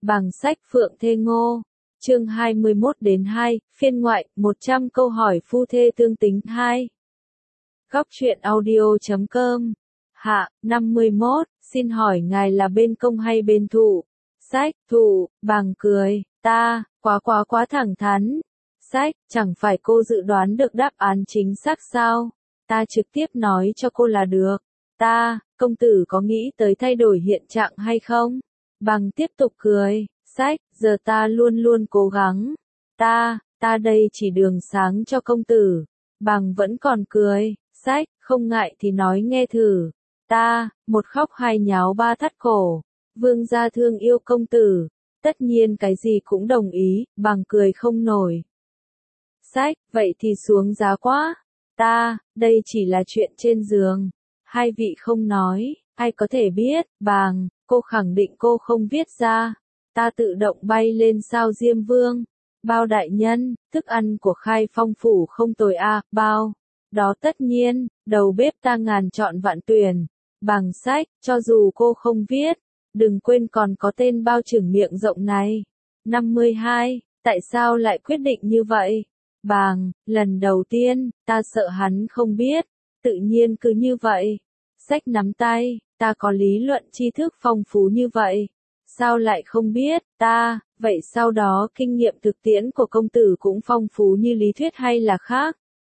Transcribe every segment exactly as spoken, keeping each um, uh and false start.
Bằng sách Phượng Thê Ngô. Chương hai mươi mốt đến hai, phiên ngoại, một trăm câu hỏi phu thê tương tính hai. Góc truyện audio chấm com. Hạ, năm mươi mốt, xin hỏi ngài là bên công hay bên thụ? Sách, thụ, Bằng cười, ta, quá quá quá thẳng thắn. Sách, chẳng phải cô dự đoán được đáp án chính xác sao? Ta trực tiếp nói cho cô là được. Ta, công tử có nghĩ tới thay đổi hiện trạng hay không? Bằng tiếp tục cười, sách, giờ ta luôn luôn cố gắng. Ta, ta đây chỉ đường sáng cho công tử. Bằng vẫn còn cười, sách, không ngại thì nói nghe thử. Ta, một khóc hai nháo ba thắt cổ. Vương gia thương yêu công tử. Tất nhiên cái gì cũng đồng ý, Bằng cười không nổi. Sách, vậy thì xuống giá quá. Ta, đây chỉ là chuyện trên giường. Hai vị không nói, ai có thể biết, Bằng, cô khẳng định cô không viết ra. Ta tự động bay lên sao Diêm Vương. Bao đại nhân, thức ăn của Khai Phong phủ không tồi a, à, bao. Đó tất nhiên, đầu bếp ta ngàn chọn vạn tuyển. Bằng sách, cho dù cô không viết, đừng quên còn có tên bao trưởng miệng rộng này. năm mươi hai, tại sao lại quyết định như vậy? Bằng, lần đầu tiên, ta sợ hắn không biết, tự nhiên cứ như vậy. Sách nắm tay, ta có lý luận tri thức phong phú như vậy. Sao lại không biết, ta, vậy sau đó kinh nghiệm thực tiễn của công tử cũng phong phú như lý thuyết hay là khác?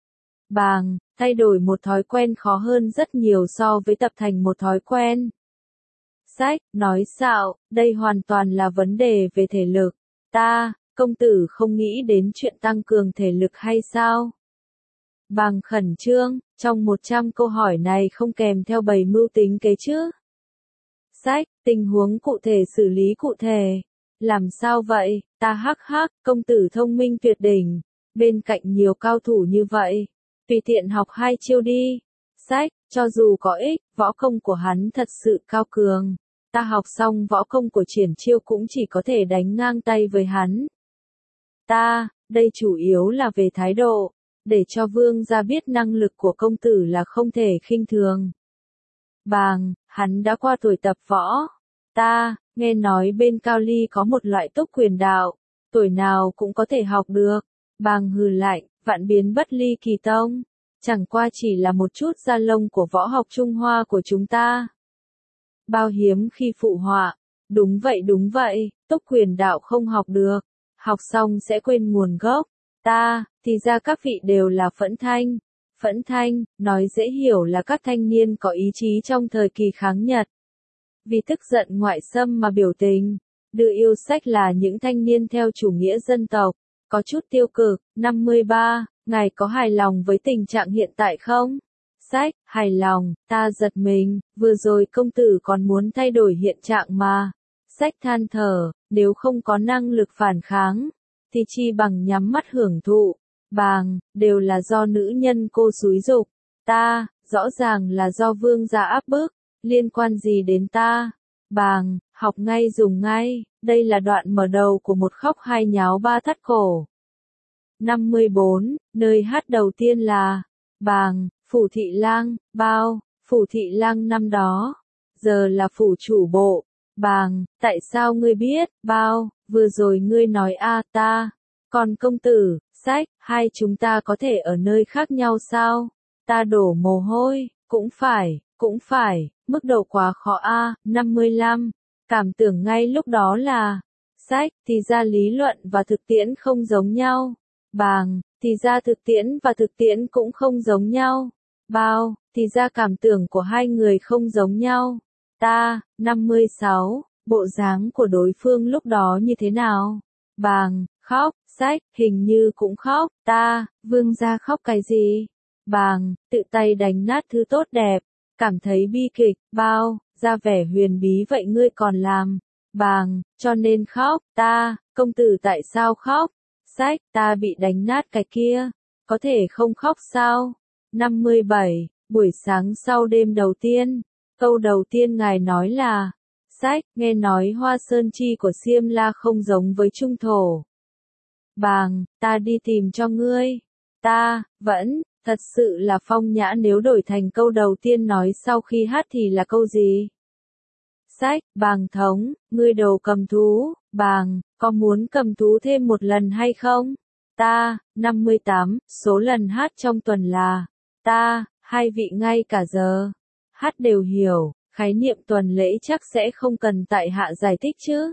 Bằng, thay đổi một thói quen khó hơn rất nhiều so với tập thành một thói quen. Sách, nói xạo, đây hoàn toàn là vấn đề về thể lực. Ta, công tử không nghĩ đến chuyện tăng cường thể lực hay sao? Bằng khẩn trương, trong một trăm câu hỏi này không kèm theo bày mưu tính kế chứ? Sách, tình huống cụ thể xử lý cụ thể. Làm sao vậy? Ta hắc hắc, công tử thông minh tuyệt đỉnh. Bên cạnh nhiều cao thủ như vậy. Tùy tiện học hai chiêu đi. Sách, cho dù có ích, võ công của hắn thật sự cao cường. Ta học xong võ công của Triển Chiêu cũng chỉ có thể đánh ngang tay với hắn. Ta, đây chủ yếu là về thái độ. Để cho vương gia biết năng lực của công tử là không thể khinh thường. Bằng, hắn đã qua tuổi tập võ. Ta, nghe nói bên Cao Ly có một loại túc quyền đạo, tuổi nào cũng có thể học được. Bằng hừ lạnh, vạn biến bất ly kỳ tông. Chẳng qua chỉ là một chút da lông của võ học Trung Hoa của chúng ta. Bao hiếm khi phụ họa. Đúng vậy đúng vậy, túc quyền đạo không học được. Học xong sẽ quên nguồn gốc. Ta, thì ra các vị đều là Phẫn Thanh. Phẫn Thanh, nói dễ hiểu là các thanh niên có ý chí trong thời kỳ kháng Nhật. Vì tức giận ngoại xâm mà biểu tình. Đưa yêu sách là những thanh niên theo chủ nghĩa dân tộc. Có chút tiêu cực. năm mươi ba, ngài có hài lòng với tình trạng hiện tại không? Sách, hài lòng, ta giật mình, vừa rồi công tử còn muốn thay đổi hiện trạng mà. Sách than thở, nếu không có năng lực phản kháng, thì chi bằng nhắm mắt hưởng thụ. Bằng, đều là do nữ nhân cô xúi giục. Ta, rõ ràng là do vương gia áp bức, liên quan gì đến ta? Bằng, học ngay dùng ngay, đây là đoạn mở đầu của một khóc hai nháo ba thắt cổ. năm mươi bốn, nơi hát đầu tiên là, Bằng, Phủ Thị Lang, bao, Phủ Thị Lang năm đó, giờ là phủ chủ bộ. Bằng, tại sao ngươi biết, bao, vừa rồi ngươi nói a ta, còn công tử, sách, hai chúng ta có thể ở nơi khác nhau sao? Ta đổ mồ hôi, cũng phải, cũng phải, mức độ quá khó a, năm mươi lăm, cảm tưởng ngay lúc đó là, sách, thì ra lý luận và thực tiễn không giống nhau. Bằng, thì ra thực tiễn và thực tiễn cũng không giống nhau. Bao, thì ra cảm tưởng của hai người không giống nhau. Ta, năm mươi sáu, bộ dáng của đối phương lúc đó như thế nào? Bằng, khóc, sách, hình như cũng khóc. Ta, vương gia khóc cái gì? Bằng, tự tay đánh nát thứ tốt đẹp, cảm thấy bi kịch. Bao, ra vẻ huyền bí vậy ngươi còn làm. Bằng, cho nên khóc. Ta, công tử tại sao khóc? Sách, ta bị đánh nát cái kia, có thể không khóc sao? năm mươi bảy, buổi sáng sau đêm đầu tiên, câu đầu tiên ngài nói là, sách, nghe nói hoa sơn chi của Xiêm La không giống với trung thổ. Bằng, ta đi tìm cho ngươi. Ta, vẫn, thật sự là phong nhã nếu đổi thành câu đầu tiên nói sau khi hát thì là câu gì? Sách, bàng thống, ngươi đồ cầm thú, bàng, có muốn cầm thú thêm một lần hay không? Ta, năm mươi tám, số lần hát trong tuần là, ta, hai vị ngay cả giờ. Hát đều hiểu, khái niệm tuần lễ chắc sẽ không cần tại hạ giải thích chứ.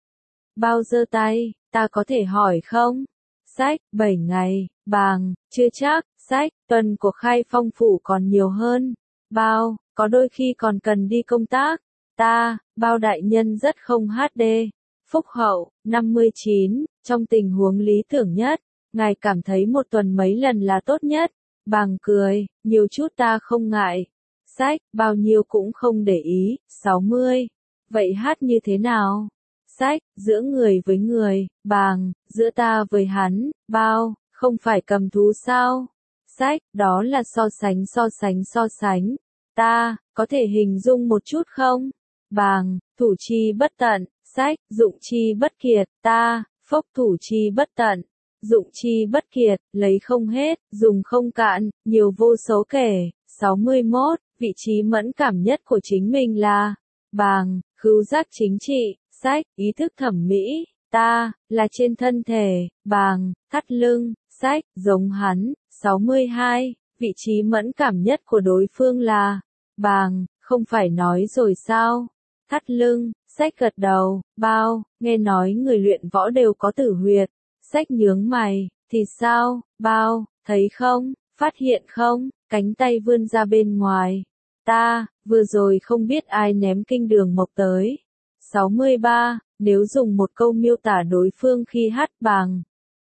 Bao giơ tay, ta có thể hỏi không? Sách, bảy ngày, bàng, chưa chắc, sách, tuần của Khai Phong phủ còn nhiều hơn. Bao, có đôi khi còn cần đi công tác. Ta, bao đại nhân rất không hát đê. Phúc hậu, năm mươi chín, trong tình huống lý tưởng nhất, ngài cảm thấy một tuần mấy lần là tốt nhất. Bàng cười, nhiều chút ta không ngại. Sách, bao nhiêu cũng không để ý, sáu mươi. Vậy hát như thế nào? Sách, giữa người với người, bàng, giữa ta với hắn, bao, không phải cầm thú sao? Sách, đó là so sánh so sánh so sánh. Ta, có thể hình dung một chút không? Bàng, thủ chi bất tận, sách, dụng chi bất kiệt, ta, phốc thủ chi bất tận, dụng chi bất kiệt, lấy không hết, dùng không cạn, nhiều vô số kể. sáu mươi mốt, vị trí mẫn cảm nhất của chính mình là, bàng, khứu giác chính trị, sách, ý thức thẩm mỹ, ta, là trên thân thể, bàng, thắt lưng, sách, giống hắn. sáu mươi hai, vị trí mẫn cảm nhất của đối phương là, bàng, không phải nói rồi sao? Thắt lưng, sách gật đầu, bao, nghe nói người luyện võ đều có tử huyệt. Sách nhướng mày, thì sao, bao, thấy không, phát hiện không, cánh tay vươn ra bên ngoài. Ta, vừa rồi không biết ai ném kinh đường mộc tới. sáu mươi ba, nếu dùng một câu miêu tả đối phương khi hát bàng.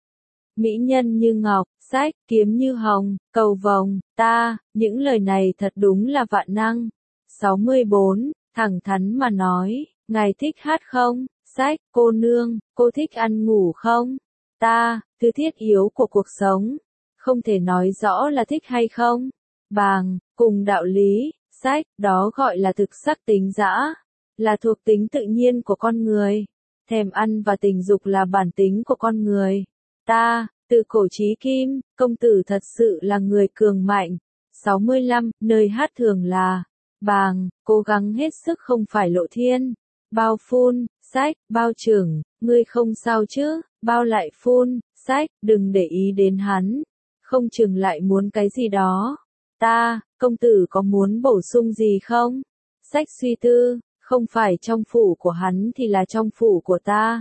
Mỹ nhân như ngọc, sách, kiếm như hồng, cầu vồng, ta, những lời này thật đúng là vạn năng. sáu mươi bốn, thẳng thắn mà nói, ngài thích hát không? Sách, cô nương, cô thích ăn ngủ không? Ta, thứ thiết yếu của cuộc sống, không thể nói rõ là thích hay không. Bàng, cùng đạo lý, sách, đó gọi là thực sắc tính dã, là thuộc tính tự nhiên của con người. Thèm ăn và tình dục là bản tính của con người. Ta, từ cổ chí kim, công tử thật sự là người cường mạnh. sáu mươi lăm, nơi hát thường là, bàng, cố gắng hết sức không phải lộ thiên. Bao phun, sách, bao trưởng, ngươi không sao chứ, bao lại phun, sách, đừng để ý đến hắn. Không chừng lại muốn cái gì đó. Ta, công tử có muốn bổ sung gì không? Sách suy tư, không phải trong phủ của hắn thì là trong phủ của ta.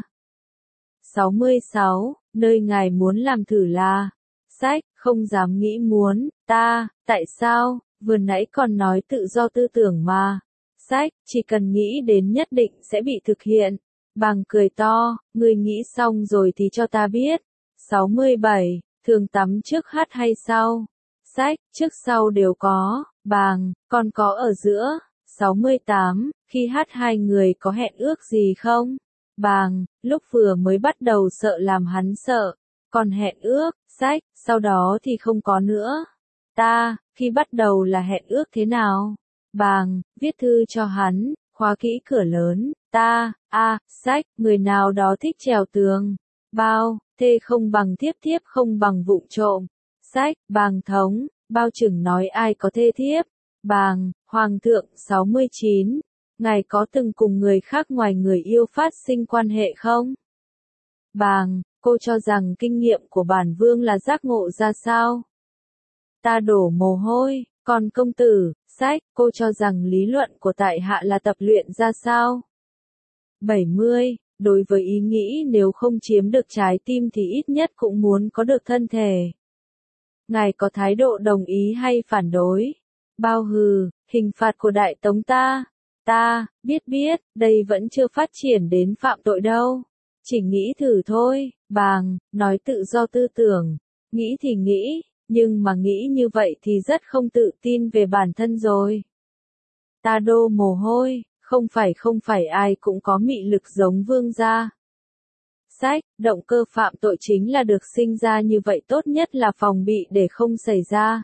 sáu mươi sáu, nơi ngài muốn làm thử là, sách, không dám nghĩ muốn, ta, tại sao, vừa nãy còn nói tự do tư tưởng mà. Sách, chỉ cần nghĩ đến nhất định sẽ bị thực hiện. Bàng cười to, ngươi nghĩ xong rồi thì cho ta biết. sáu mươi bảy, thường tắm trước hát hay sau? Sách, trước sau đều có. Bàng, còn có ở giữa. sáu mươi tám, khi hát hai người có hẹn ước gì không? Bàng, lúc vừa mới bắt đầu sợ làm hắn sợ. Còn hẹn ước, sách, sau đó thì không có nữa. Ta, khi bắt đầu là hẹn ước thế nào? Bàng, viết thư cho hắn, khóa kỹ cửa lớn. Ta, a, sách, người nào đó thích trèo tường. Bao, thê không bằng thiếp, thiếp không bằng vụng trộm. Sách, bàng thống, bao trưởng nói ai có thê thiếp. Bàng, hoàng thượng. sáu mươi chín, ngài có từng cùng người khác ngoài người yêu phát sinh quan hệ không? Bàng, cô cho rằng kinh nghiệm của bản vương là giác ngộ ra sao? Ta đổ mồ hôi, còn công tử, sách, cô cho rằng lý luận của tại hạ là tập luyện ra sao? bảy mươi, đối với ý nghĩ nếu không chiếm được trái tim thì ít nhất cũng muốn có được thân thể. Ngài có thái độ đồng ý hay phản đối? Bao hừ, hình phạt của Đại Tống ta. Ta, biết biết, đây vẫn chưa phát triển đến phạm tội đâu. Chỉ nghĩ thử thôi. Bàng, nói tự do tư tưởng. Nghĩ thì nghĩ, nhưng mà nghĩ như vậy thì rất không tự tin về bản thân rồi. Ta đô mồ hôi, không phải không phải ai cũng có mị lực giống vương gia. Sách, động cơ phạm tội chính là được sinh ra như vậy, tốt nhất là phòng bị để không xảy ra.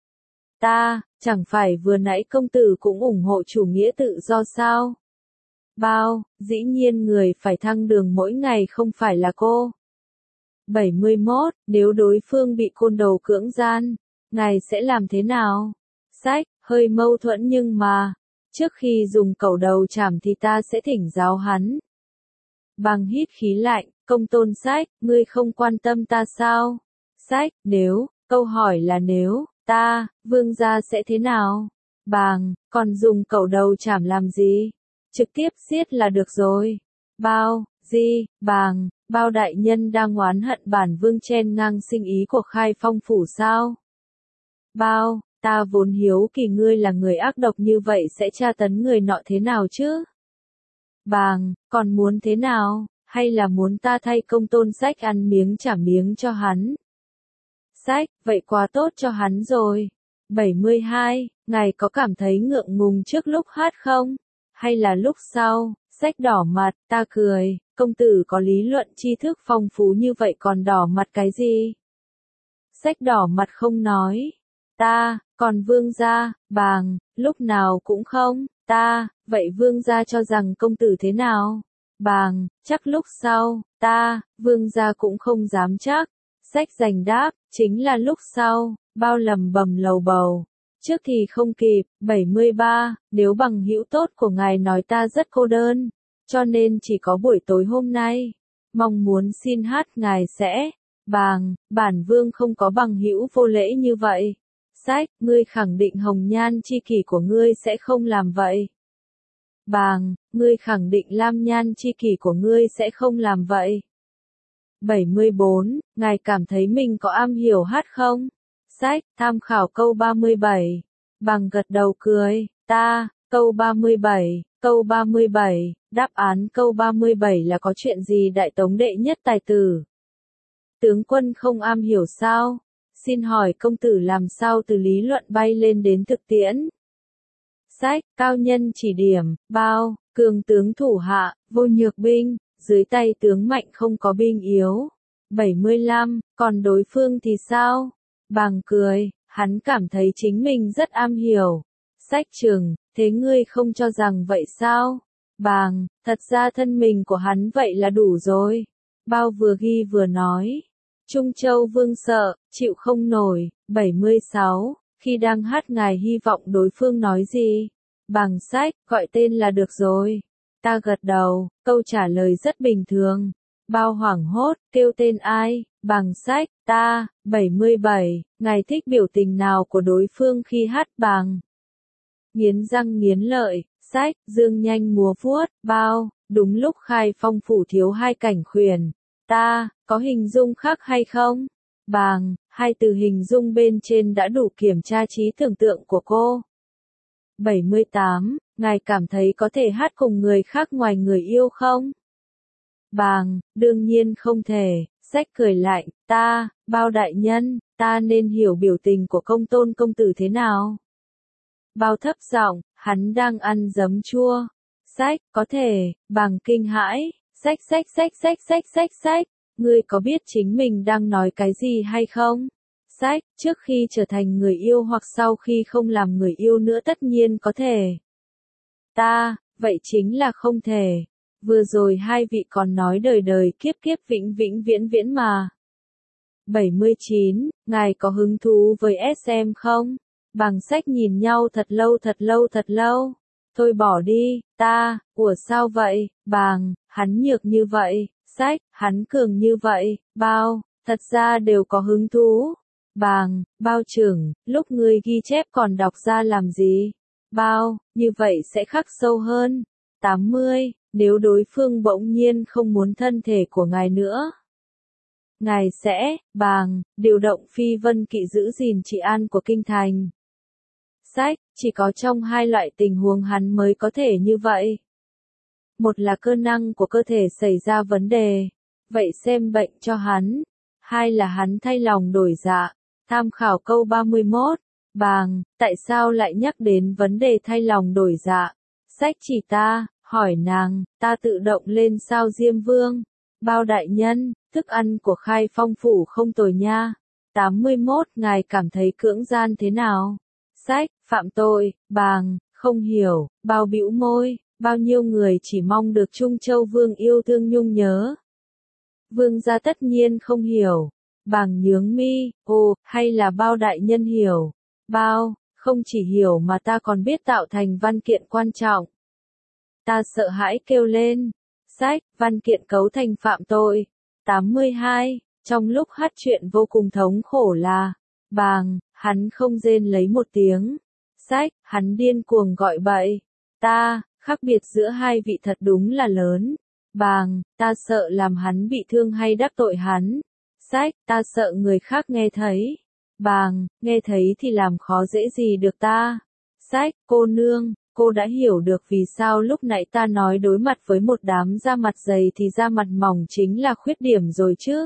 Ta, chẳng phải vừa nãy công tử cũng ủng hộ chủ nghĩa tự do sao? Bao, dĩ nhiên người phải thăng đường mỗi ngày không phải là cô. bảy mươi mốt, nếu đối phương bị côn đồ cưỡng gian, ngài sẽ làm thế nào? Sách, hơi mâu thuẫn nhưng mà, Trước khi dùng cẩu đầu chảm thì ta sẽ thỉnh giáo hắn. Bàng hít khí lạnh, Công Tôn Sách, ngươi không quan tâm ta sao? Sách, nếu, câu hỏi là nếu, ta, vương gia sẽ thế nào? Bàng, còn dùng cẩu đầu chảm làm gì? Trực tiếp giết là được rồi. Bao, di, Bàng, Bao đại nhân đang oán hận bản vương chen ngang sinh ý của Khai Phong phủ sao? Bao, ta vốn hiếu kỳ ngươi là người ác độc như vậy sẽ tra tấn người nọ thế nào chứ? Bàng, còn muốn thế nào? Hay là muốn ta thay Công Tôn Sách ăn miếng trả miếng cho hắn? Sách, vậy quá tốt cho hắn rồi. bảy mươi hai, ngài có cảm thấy ngượng ngùng trước lúc hát không? Hay là lúc sau? Sách đỏ mặt, ta cười, công tử có lý luận tri thức phong phú như vậy còn đỏ mặt cái gì? Sách đỏ mặt không nói. Ta, còn vương gia, Bàng, lúc nào cũng không, ta, vậy vương gia cho rằng công tử thế nào? Bàng, chắc lúc sau, ta, vương gia cũng không dám chắc. Sách giành đáp, chính là lúc sau, Bao lầm bầm lầu bầu. Trước thì không kịp, bảy mươi ba, nếu bằng hữu tốt của ngài nói ta rất cô đơn, cho nên chỉ có buổi tối hôm nay, mong muốn xin hát ngài sẽ, Bàng, bản vương không có bằng hữu vô lễ như vậy. Sách, ngươi khẳng định hồng nhan chi kỷ của ngươi sẽ không làm vậy. Bàng, ngươi khẳng định lam nhan chi kỷ của ngươi sẽ không làm vậy. bảy mươi bốn, ngài cảm thấy mình có am hiểu hát không? Sách, tham khảo câu ba mươi bảy. Bàng gật đầu cười, ta, câu ba mươi bảy, câu ba mươi bảy, đáp án câu ba mươi bảy là có chuyện gì đại tống đệ nhất tài tử? Tướng quân không am hiểu sao? Xin hỏi công tử làm sao từ lý luận bay lên đến thực tiễn? Sách, cao nhân chỉ điểm, Bao, cường tướng thủ hạ, vô nhược binh, dưới tay tướng mạnh không có binh yếu. bảy mươi lăm, còn đối phương thì sao? Bàng cười, hắn cảm thấy chính mình rất am hiểu. Sách Trường, thế ngươi không cho rằng vậy sao? Bàng, thật ra thân mình của hắn vậy là đủ rồi. Bao vừa ghi vừa nói. Trung Châu Vương sợ, chịu không nổi. bảy mươi sáu, khi đang hát ngài hy vọng đối phương nói gì? Bàng Sách, gọi tên là được rồi. Ta gật đầu, câu trả lời rất bình thường. Bao hoảng hốt, kêu tên ai? Bàng Sách, ta, bảy mươi bảy, ngài thích biểu tình nào của đối phương khi hát Bàng? Nghiến răng nghiến lợi, Sách, dương nhanh múa vuốt, Bao, đúng lúc Khai Phong phủ thiếu hai cảnh khuyển. Ta, có hình dung khác hay không? Bàng, hai từ hình dung bên trên đã đủ kiểm tra trí tưởng tượng của cô. bảy mươi tám, ngài cảm thấy có thể hát cùng người khác ngoài người yêu không? Bàng, đương nhiên không thể. Sách cười lạnh, ta, Bao đại nhân, ta nên hiểu biểu tình của Công Tôn công tử thế nào? Bao thấp giọng, hắn đang ăn giấm chua. Sách, có thể. Bàng kinh hãi, sách sách sách sách sách sách sách, ngươi có biết chính mình đang nói cái gì hay không? Sách, trước khi trở thành người yêu hoặc sau khi không làm người yêu nữa tất nhiên có thể. Ta, vậy chính là không thể. Vừa rồi hai vị còn nói đời đời kiếp kiếp vĩnh vĩnh viễn viễn mà. bảy mươi chín, ngài có hứng thú với ét em không? Bàng Sách nhìn nhau thật lâu thật lâu thật lâu. Thôi bỏ đi, ta, ủa sao vậy? Bàng, hắn nhược như vậy. Sách, hắn cường như vậy. Bao, thật ra đều có hứng thú. Bàng, Bao trưởng, lúc ngươi ghi chép còn đọc ra làm gì? Bao, như vậy sẽ khắc sâu hơn. tám mươi, nếu đối phương bỗng nhiên không muốn thân thể của ngài nữa. Ngài sẽ, Bàng, điều động phi vân kỵ giữ gìn trị an của kinh thành. Sách, chỉ có trong hai loại tình huống hắn mới có thể như vậy. Một là cơ năng của cơ thể xảy ra vấn đề, vậy xem bệnh cho hắn. Hai là hắn thay lòng đổi dạ. Tham khảo câu ba mươi mốt. Bàng, tại sao lại nhắc đến vấn đề thay lòng đổi dạ? Sách chỉ ta, hỏi nàng, ta tự động lên sao Diêm Vương. Bao đại nhân, thức ăn của Khai Phong phủ không tồi nha. tám mươi mốt, ngài cảm thấy cưỡng gian thế nào? Sách, phạm tội. Bàng, không hiểu. Bao bĩu môi, bao nhiêu người chỉ mong được Trung Châu Vương yêu thương nhung nhớ. Vương gia tất nhiên không hiểu. Bàng nhướng mi, ồ, hay là Bao đại nhân hiểu? Bao, không chỉ hiểu mà ta còn biết tạo thành văn kiện quan trọng. Ta sợ hãi kêu lên. Sách, văn kiện cấu thành phạm tội. tám mươi hai. Trong lúc hát chuyện vô cùng thống khổ là, bàng, hắn không rên lấy một tiếng. Sách, hắn điên cuồng gọi bậy. Ta, khác biệt giữa hai vị thật đúng là lớn. Bàng, ta sợ làm hắn bị thương hay đắc tội hắn. Sách, ta sợ người khác nghe thấy. Bàng, nghe thấy thì làm khó dễ gì được ta. Sách, cô nương, cô đã hiểu được vì sao lúc nãy ta nói đối mặt với một đám da mặt dày thì da mặt mỏng chính là khuyết điểm rồi chứ.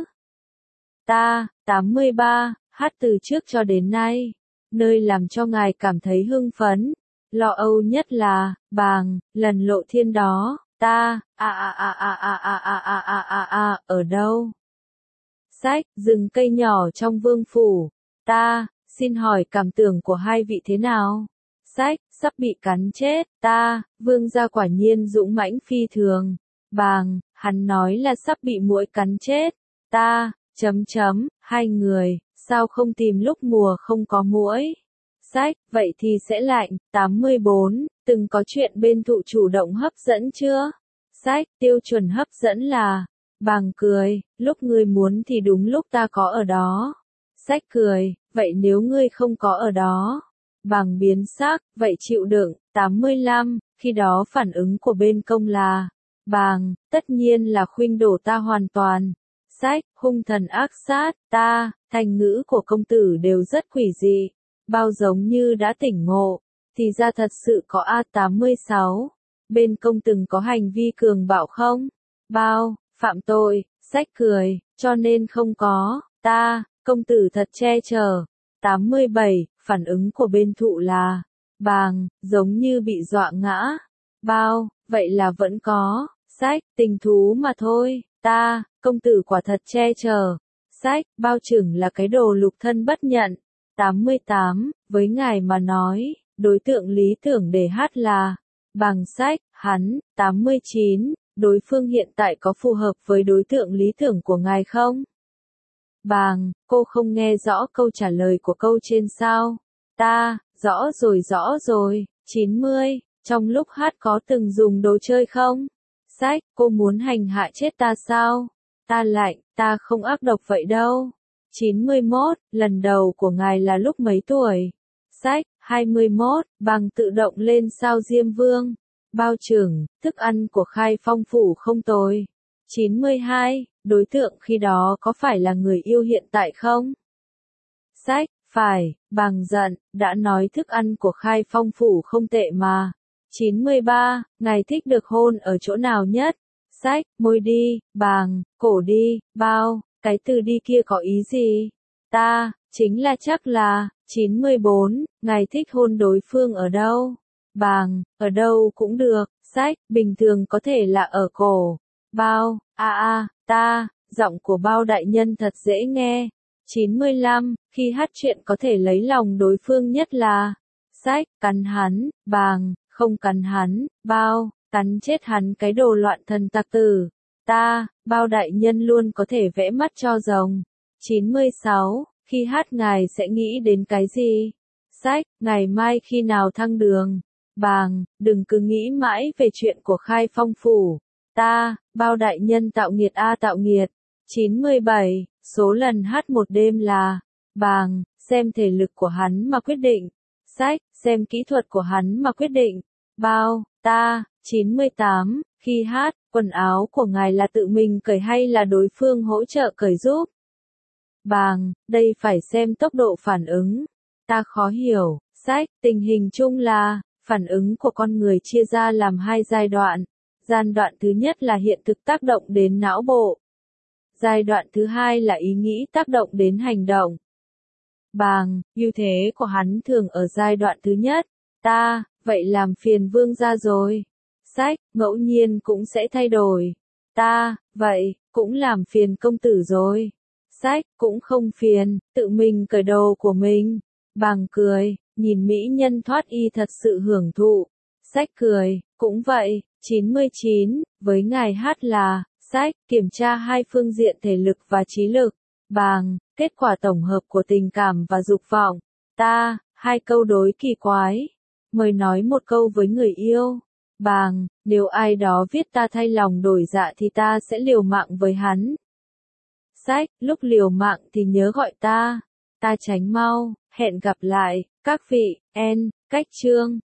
Ta, tám mươi ba, hát từ trước cho đến nay, nơi làm cho ngài cảm thấy hưng phấn, lo âu nhất là, bàng, lần lộ thiên đó, ta, a a a a a a a a a a a, ở đâu? Sách, rừng cây nhỏ trong vương phủ, ta, xin hỏi cảm tưởng của hai vị thế nào? Sách, sắp bị cắn chết, ta, vương gia quả nhiên dũng mãnh phi thường, bàng, hắn nói là sắp bị muỗi cắn chết, ta, chấm chấm, hai người, sao không tìm lúc mùa không có muỗi? Sách, vậy thì sẽ lạnh, tám mươi bốn, từng có chuyện bên thụ chủ động hấp dẫn chưa? Sách, tiêu chuẩn hấp dẫn là, bàng cười, lúc ngươi muốn thì đúng lúc ta có ở đó. Sách cười, vậy nếu ngươi không có ở đó? Bàng biến sắc, vậy chịu đựng, tám mươi lăm, khi đó phản ứng của bên công là, bàng, tất nhiên là khuynh đổ ta hoàn toàn. Sách, hung thần ác sát, ta, thành ngữ của công tử đều rất quỷ dị, bao giống như đã tỉnh ngộ, thì ra thật sự có A tám mươi sáu. Bên công từng có hành vi cường bạo không? Bao, phạm tội, sách cười, cho nên không có, ta, công tử thật che chở. tám mươi bảy, phản ứng của bên thụ là, bàng, giống như bị dọa ngã. Bao, vậy là vẫn có, sách, tình thú mà thôi, ta, công tử quả thật che chở. Sách, bao chừng là cái đồ lục thân bất nhận. tám mươi tám, với ngài mà nói, đối tượng lý tưởng để hát là, bàng sách, hắn, tám mươi chín, đối phương hiện tại có phù hợp với đối tượng lý tưởng của ngài không? Bàng, cô không nghe rõ câu trả lời của câu trên sao? Ta, rõ rồi rõ rồi, chín mươi, trong lúc hát có từng dùng đồ chơi không? Sách, cô muốn hành hạ chết ta sao? Ta lạnh, ta không ác độc vậy đâu. chín mươi mốt, lần đầu của ngài là lúc mấy tuổi? Sách, hai mươi mốt, bàng tự động lên sao Diêm Vương. Bao trưởng, thức ăn của Khai Phong phủ không tồi. chín mươi hai, đối tượng khi đó có phải là người yêu hiện tại không? Sách, phải, bàng giận, đã nói thức ăn của Khai Phong phủ không tệ mà. chín mươi ba, ngài thích được hôn ở chỗ nào nhất? Sách, môi đi, bàng, cổ đi, bao, cái từ đi kia có ý gì? Ta, chính là chắc là, chín mươi bốn, ngài thích hôn đối phương ở đâu? Bàng, ở đâu cũng được, sách, bình thường có thể là ở cổ. Bao, a a, ta, giọng của bao đại nhân thật dễ nghe. chín mươi lăm, khi hát chuyện có thể lấy lòng đối phương nhất là, sách, cắn hắn, bàng, không cắn hắn, bao, cắn chết hắn cái đồ loạn thần tặc tử. Ta, bao đại nhân luôn có thể vẽ mắt cho rồng. chín mươi sáu, khi hát ngài sẽ nghĩ đến cái gì? Sách, ngày mai khi nào thăng đường? Bàng, đừng cứ nghĩ mãi về chuyện của Khai Phong phủ. Ta, bao đại nhân tạo nghiệt a tạo nghiệt. chín mươi bảy, số lần hát một đêm là, bàng, xem thể lực của hắn mà quyết định. Sách, xem kỹ thuật của hắn mà quyết định. Bao, ta, chín mươi tám, khi hát, quần áo của ngài là tự mình cởi hay là đối phương hỗ trợ cởi giúp? Bàng, đây phải xem tốc độ phản ứng. Ta khó hiểu. Sách, tình hình chung là, phản ứng của con người chia ra làm hai giai đoạn. Giai đoạn thứ nhất là hiện thực tác động đến não bộ. Giai đoạn thứ hai là ý nghĩ tác động đến hành động. Bàng, ưu thế của hắn thường ở giai đoạn thứ nhất. Ta, vậy làm phiền vương gia rồi. Sách, ngẫu nhiên cũng sẽ thay đổi. Ta, vậy, cũng làm phiền công tử rồi. Sách, cũng không phiền, tự mình cởi đồ của mình. Bàng cười, nhìn mỹ nhân thoát y thật sự hưởng thụ. Sách cười, cũng vậy. chín mươi chín, với ngài hát là, sách, kiểm tra hai phương diện thể lực và trí lực. Bàng, kết quả tổng hợp của tình cảm và dục vọng. Ta, Hai câu đối kỳ quái. Mời nói một câu với người yêu. Bàng, nếu ai đó viết ta thay lòng đổi dạ thì ta sẽ liều mạng với hắn. Sách, lúc liều mạng thì nhớ gọi ta. Ta tránh mau, hẹn gặp lại, các vị, N, cách chương.